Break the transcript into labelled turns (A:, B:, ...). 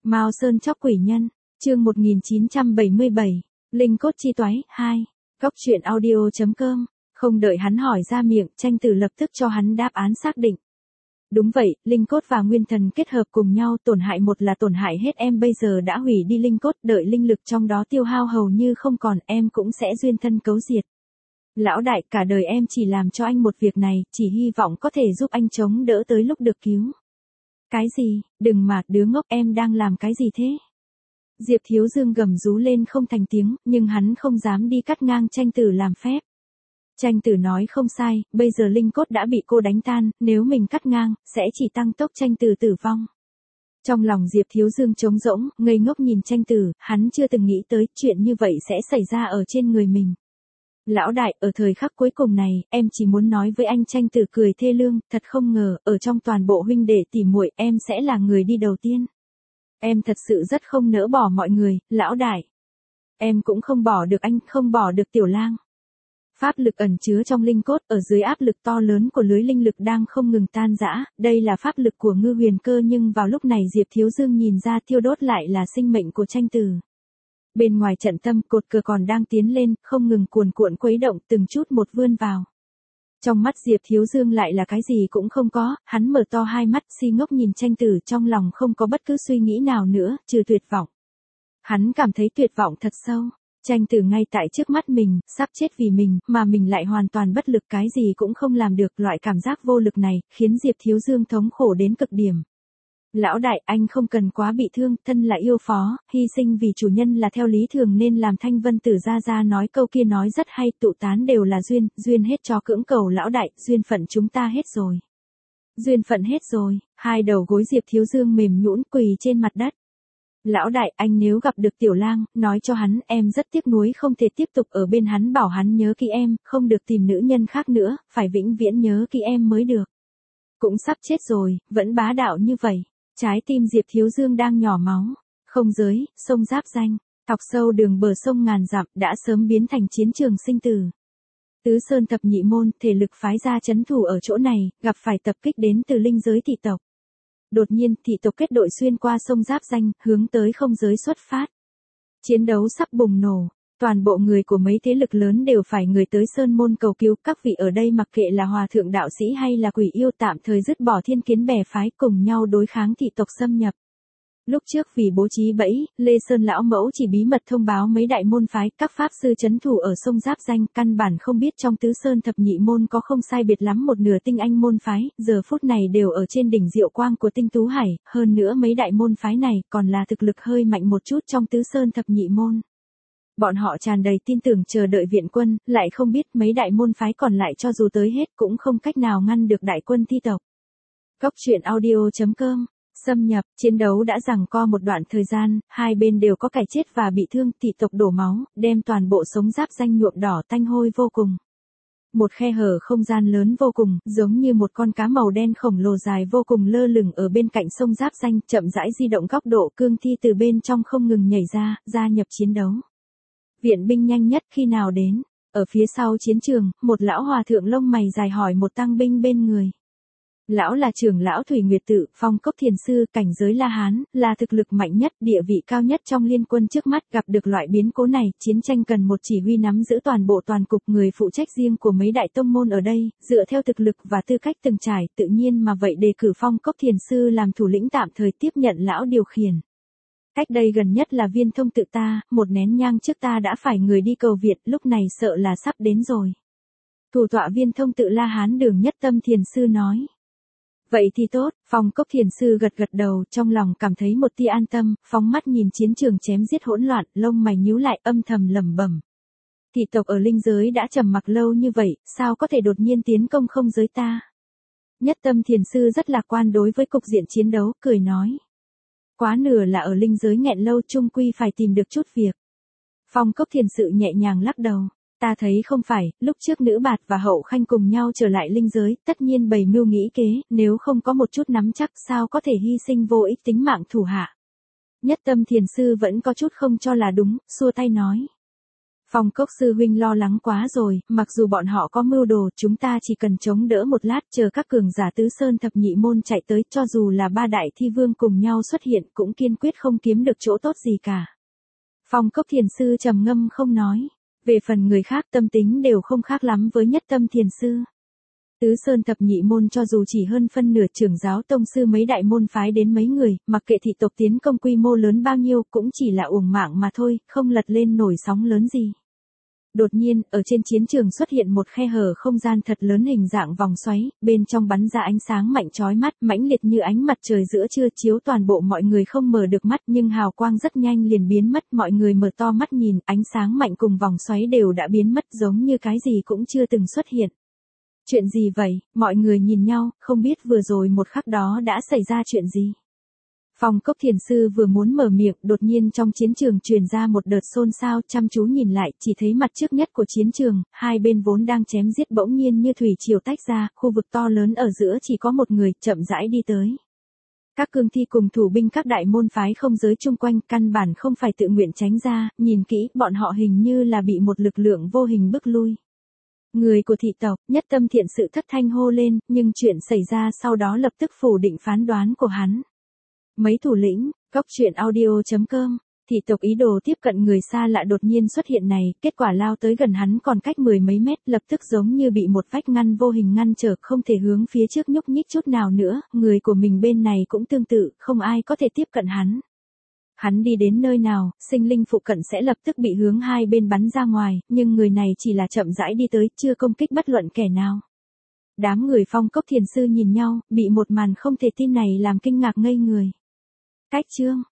A: Mao Sơn chóc quỷ nhân, chương 1977, Linh cốt chi toái, 2. Góc truyện audio.com, không đợi hắn hỏi ra miệng, Tranh Tử lập tức cho hắn đáp án xác định. Đúng vậy, linh cốt và nguyên thần kết hợp cùng nhau tổn hại, một là tổn hại hết em bây giờ đã hủy đi linh cốt, đợi linh lực trong đó tiêu hao hầu như không còn, em cũng sẽ duyên thân cấu diệt. Lão đại, cả đời em chỉ làm cho anh một việc này, chỉ hy vọng có thể giúp anh chống đỡ tới lúc được cứu. Cái gì, đừng mà, đứa ngốc, em đang làm cái gì thế? Diệp Thiếu Dương gầm rú lên không thành tiếng, nhưng hắn không dám đi cắt ngang Tranh Tử làm phép. Tranh Tử nói không sai, bây giờ linh cốt đã bị cô đánh tan, nếu mình cắt ngang, sẽ chỉ tăng tốc Tranh Tử tử vong. Trong lòng Diệp Thiếu Dương trống rỗng, ngây ngốc nhìn Tranh Tử, hắn chưa từng nghĩ tới chuyện như vậy sẽ xảy ra ở trên người mình. Lão đại, ở thời khắc cuối cùng này, em chỉ muốn nói với anh. Tranh Tử cười thê lương, thật không ngờ, ở trong toàn bộ huynh đệ tỉ muội, em sẽ là người đi đầu tiên. Em thật sự rất không nỡ bỏ mọi người, lão đại. Em cũng không bỏ được anh, không bỏ được Tiểu Lang. Pháp lực ẩn chứa trong linh cốt, ở dưới áp lực to lớn của lưới linh lực đang không ngừng tan rã, đây là pháp lực của Ngư Huyền Cơ, nhưng vào lúc này Diệp Thiếu Dương nhìn ra thiêu đốt lại là sinh mệnh của Tranh Tử. Bên ngoài trận tâm, cột cờ còn đang tiến lên, không ngừng cuồn cuộn khuấy động, từng chút một vươn vào. Trong mắt Diệp Thiếu Dương lại là cái gì cũng không có, hắn mở to hai mắt si ngốc nhìn Tranh Tử, trong lòng không có bất cứ suy nghĩ nào nữa, trừ tuyệt vọng. Hắn cảm thấy tuyệt vọng thật sâu. Tranh Tử ngay tại trước mắt mình, sắp chết vì mình, mà mình lại hoàn toàn bất lực, cái gì cũng không làm được. Loại cảm giác vô lực này, khiến Diệp Thiếu Dương thống khổ đến cực điểm. Lão đại, anh không cần quá bị thương, thân là yêu phó, hy sinh vì chủ nhân là theo lý thường nên làm. Thanh Vân Tử ra nói câu kia nói rất hay, tụ tán đều là duyên, duyên hết cho cưỡng cầu. Lão đại, duyên phận chúng ta hết rồi. Duyên phận hết rồi, hai đầu gối Diệp Thiếu Dương mềm nhũn quỳ trên mặt đất. Lão đại, anh nếu gặp được Tiểu Lang, nói cho hắn, em rất tiếc nuối không thể tiếp tục ở bên hắn, bảo hắn nhớ kỹ em, không được tìm nữ nhân khác nữa, phải vĩnh viễn nhớ kỹ em mới được. Cũng sắp chết rồi, vẫn bá đạo như vậy. Trái tim Diệp Thiếu Dương đang nhỏ máu. Không giới, sông giáp danh, thọc sâu đường bờ sông ngàn dặm, đã sớm biến thành chiến trường sinh tử. Tứ Sơn Thập Nhị Môn, thể lực phái ra trấn thủ ở chỗ này, gặp phải tập kích đến từ linh giới thị tộc. Đột nhiên, thị tộc kết đội xuyên qua sông giáp danh, hướng tới không giới xuất phát. Chiến đấu sắp bùng nổ. Toàn bộ người của mấy thế lực lớn đều phải người tới Sơn Môn cầu cứu. Các vị ở đây mặc kệ là hòa thượng đạo sĩ hay là quỷ yêu, tạm thời dứt bỏ thiên kiến bè phái, cùng nhau đối kháng thị tộc xâm nhập. Lúc trước vì bố trí bẫy, Lê Sơn lão mẫu chỉ bí mật thông báo mấy đại môn phái, các pháp sư trấn thủ ở sông giáp danh, căn bản không biết trong Tứ Sơn Thập Nhị Môn có không sai biệt lắm một nửa tinh anh môn phái, giờ phút này đều ở trên đỉnh diệu quang của Tinh Tú Hải, hơn nữa mấy đại môn phái này còn là thực lực hơi mạnh một chút trong Tứ Sơn Thập Nhị Môn. Bọn họ tràn đầy tin tưởng chờ đợi viện quân, lại không biết mấy đại môn phái còn lại cho dù tới hết cũng không cách nào ngăn được đại quân thi tộc. Góc truyện audio.com, xâm nhập, chiến đấu đã giằng co một đoạn thời gian, hai bên đều có kẻ chết và bị thương, thị tộc đổ máu, đem toàn bộ sống giáp danh nhuộm đỏ tanh hôi vô cùng. Một khe hở không gian lớn vô cùng, giống như một con cá màu đen khổng lồ dài vô cùng lơ lửng ở bên cạnh sông giáp danh, chậm rãi di động góc độ, cương thi từ bên trong không ngừng nhảy ra, gia nhập chiến đấu. Viện binh nhanh nhất khi nào đến? Ở phía sau chiến trường, một lão hòa thượng lông mày dài hỏi một tăng binh bên người. Lão là trưởng lão Thủy Nguyệt Tự, phong cốc thiền sư, cảnh giới La Hán, là thực lực mạnh nhất, địa vị cao nhất trong liên quân. Trước mắt gặp được loại biến cố này, chiến tranh cần một chỉ huy nắm giữ toàn bộ toàn cục, người phụ trách riêng của mấy đại tông môn ở đây, dựa theo thực lực và tư cách từng trải, tự nhiên mà vậy đề cử phong cốc thiền sư làm thủ lĩnh tạm thời, tiếp nhận lão điều khiển. Cách đây gần nhất là Viên Thông Tự ta, một nén nhang trước ta đã phải người đi cầu Việt, lúc này sợ là sắp đến rồi. Thủ tọa Viên Thông Tự La Hán Đường Nhất Tâm thiền sư nói. Vậy thì tốt, phong cốc thiền sư gật gật đầu, trong lòng cảm thấy một tia an tâm, phóng mắt nhìn chiến trường chém giết hỗn loạn, lông mày nhíu lại, âm thầm lẩm bẩm. Thị tộc ở linh giới đã trầm mặc lâu như vậy, sao có thể đột nhiên tiến công không giới ta? Nhất Tâm thiền sư rất lạc quan đối với cục diện chiến đấu, cười nói. Quá nửa là ở linh giới nghẹn lâu, chung quy phải tìm được chút việc. Phong cốc thiền sự nhẹ nhàng lắc đầu. Ta thấy không phải, lúc trước Nữ Bạt và Hậu Khanh cùng nhau trở lại linh giới, tất nhiên bày mưu nghĩ kế, nếu không có một chút nắm chắc sao có thể hy sinh vô ích tính mạng thủ hạ. Nhất Tâm thiền sư vẫn có chút không cho là đúng, xua tay nói. Phong Cốc sư huynh lo lắng quá rồi, mặc dù bọn họ có mưu đồ, chúng ta chỉ cần chống đỡ một lát chờ các cường giả tứ sơn thập nhị môn chạy tới, cho dù là ba đại thi vương cùng nhau xuất hiện cũng kiên quyết không kiếm được chỗ tốt gì cả. Phong Cốc thiền sư trầm ngâm không nói. Về phần người khác tâm tính đều không khác lắm với nhất tâm thiền sư. Tứ sơn thập nhị môn cho dù chỉ hơn phân nửa trưởng giáo tông sư mấy đại môn phái đến mấy người, mặc kệ thị tộc tiến công quy mô lớn bao nhiêu cũng chỉ là uổng mạng mà thôi, không lật lên nổi sóng lớn gì. Đột nhiên, ở trên chiến trường xuất hiện một khe hở không gian thật lớn hình dạng vòng xoáy, bên trong bắn ra ánh sáng mạnh chói mắt, mãnh liệt như ánh mặt trời giữa trưa chiếu toàn bộ mọi người không mở được mắt nhưng hào quang rất nhanh liền biến mất, mọi người mở to mắt nhìn, ánh sáng mạnh cùng vòng xoáy đều đã biến mất giống như cái gì cũng chưa từng xuất hiện. Chuyện gì vậy, mọi người nhìn nhau, không biết vừa rồi một khắc đó đã xảy ra chuyện gì. Phong Cốc thiền sư vừa muốn mở miệng, đột nhiên trong chiến trường truyền ra một đợt xôn xao, chăm chú nhìn lại, chỉ thấy mặt trước nhất của chiến trường, hai bên vốn đang chém giết bỗng nhiên như thủy triều tách ra, khu vực to lớn ở giữa chỉ có một người, chậm rãi đi tới. Các cương thi cùng thủ binh các đại môn phái không giới chung quanh, căn bản không phải tự nguyện tránh ra, nhìn kỹ, bọn họ hình như là bị một lực lượng vô hình bức lui. Người của thị tộc, nhất tâm thiện sự thất thanh hô lên, nhưng chuyện xảy ra sau đó lập tức phủ định phán đoán của hắn. Mấy thủ lĩnh, Cốc truyện audio.com, thị tộc ý đồ tiếp cận người xa lạ đột nhiên xuất hiện này, kết quả lao tới gần hắn còn cách 10 mấy mét, lập tức giống như bị một vách ngăn vô hình ngăn trở, không thể hướng phía trước nhúc nhích chút nào nữa, người của mình bên này cũng tương tự, không ai có thể tiếp cận hắn. Hắn đi đến nơi nào, sinh linh phụ cận sẽ lập tức bị hướng hai bên bắn ra ngoài, nhưng người này chỉ là chậm rãi đi tới, chưa công kích bất luận kẻ nào. Đám người Phong Cốc thiền sư nhìn nhau, bị một màn không thể tin này làm kinh ngạc ngây người. Cách chương